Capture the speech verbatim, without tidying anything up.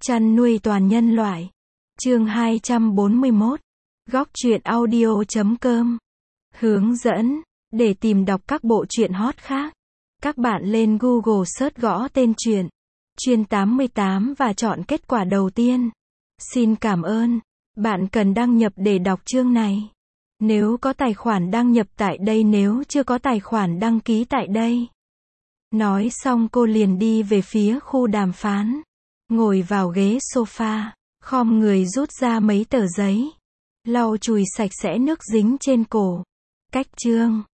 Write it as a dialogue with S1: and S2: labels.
S1: Chăn nuôi toàn nhân loại. Chương hai trăm bốn mươi mốt. Góc truyện audio chấm com. Hướng dẫn. Để tìm đọc các bộ truyện hot khác, các bạn lên Google search gõ tên truyện Chuyên tám mươi tám và chọn kết quả đầu tiên. Xin cảm ơn. Bạn cần đăng nhập để đọc chương này. Nếu có tài khoản đăng nhập tại đây, nếu chưa có tài khoản đăng ký tại đây. Nói xong cô liền đi về phía khu đàm phán. Ngồi vào ghế sofa, khom người rút ra mấy tờ giấy, lau chùi sạch sẽ nước dính trên cổ. Cách chương.